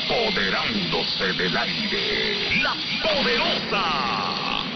apoderándose del aire, la poderosa.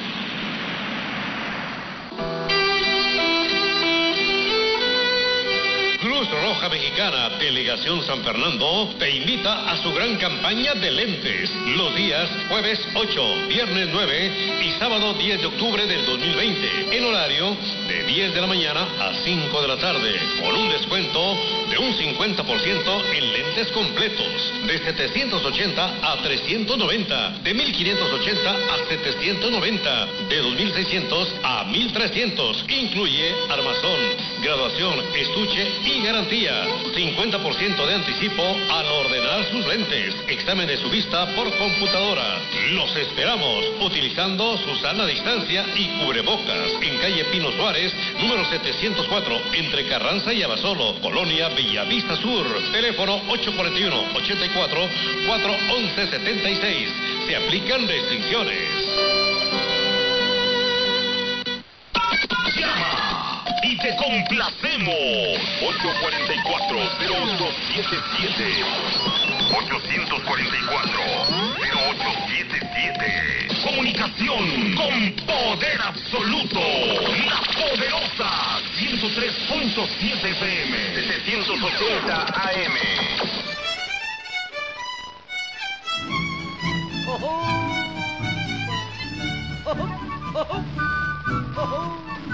Cruz Roja Mexicana, Delegación San Fernando, te invita a su gran campaña de lentes. Los días jueves 8, viernes 9 y sábado 10 de octubre del 2020. En horario de 10 de la mañana a 5 de la tarde. Con un descuento de un 50% en lentes completos. De 780 a 390. De 1580 a 790. De 2600 a 1300. Incluye armazón, graduación, estuche y garantía. 50% de anticipo al ordenar sus lentes. Examen de su vista por computadora. Los esperamos utilizando su sana distancia y cubrebocas en calle Pino Suárez, número 704, entre Carranza y Abasolo, Colonia Villavista Sur. Teléfono 841-84-411-76. Se aplican restricciones. Y te complacemos. 844-0877. 844-0877. Comunicación con poder absoluto. La poderosa 103.7 FM. 780 AM. Oh, oh. Oh, oh. Oh, oh.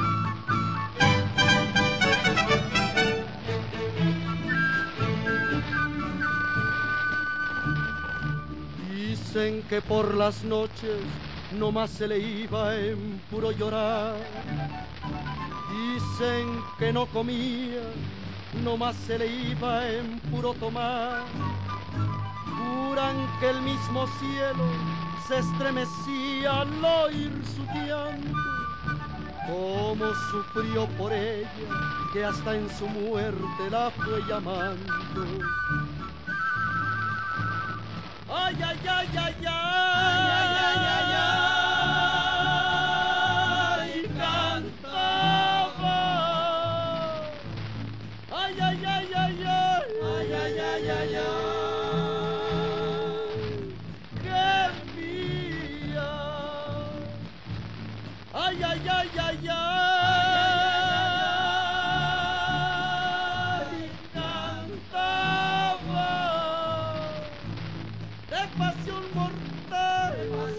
Dicen que por las noches nomás se le iba en puro llorar. Dicen que no comía, nomás se le iba en puro tomar. Juran que el mismo cielo se estremecía al oír su llanto. Cómo sufrió por ella, que hasta en su muerte la fue llamando. Ay, ay, ay, ay, ay, ay, ay, ay, ay, cantaba. Ay, ay, ay, ay, ay, ay, ay, ay, ay, ay, gemía. Ay, ay, ay, ay, ay. Pasión mortal,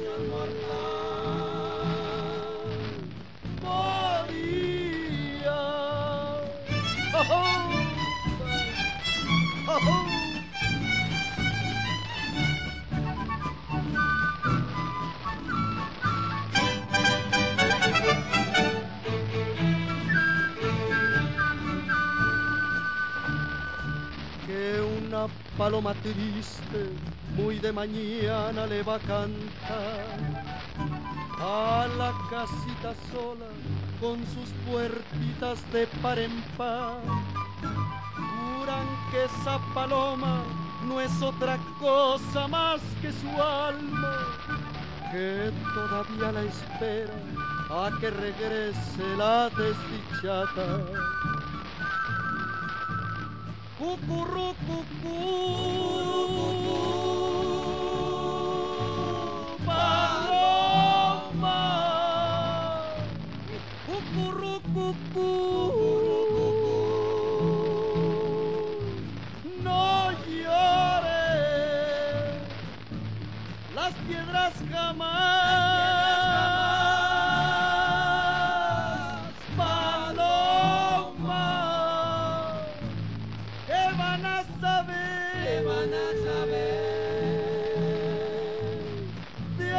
moría. Oh, oh. Oh, oh. Que una paloma triste muy de mañana le va a cantar a la casita sola con sus puertitas de par en par. Juran que esa paloma no es otra cosa más que su alma, que todavía la espera a que regrese la desdichada. Cucurrucucú, paloma. Cucurrucucú, no llores, las piedras jamás, paloma. ¿Qué van a saber? ¿Qué van a saber de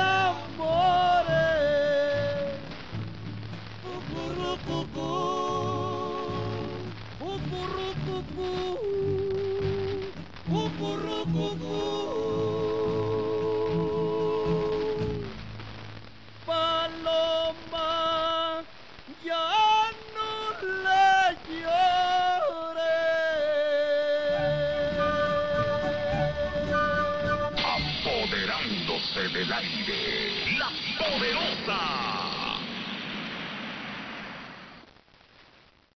amores? Cucurrucucú, cucurrucucú, cucurrucucú. Paloma, ya no le llores. Apoderándose del aire.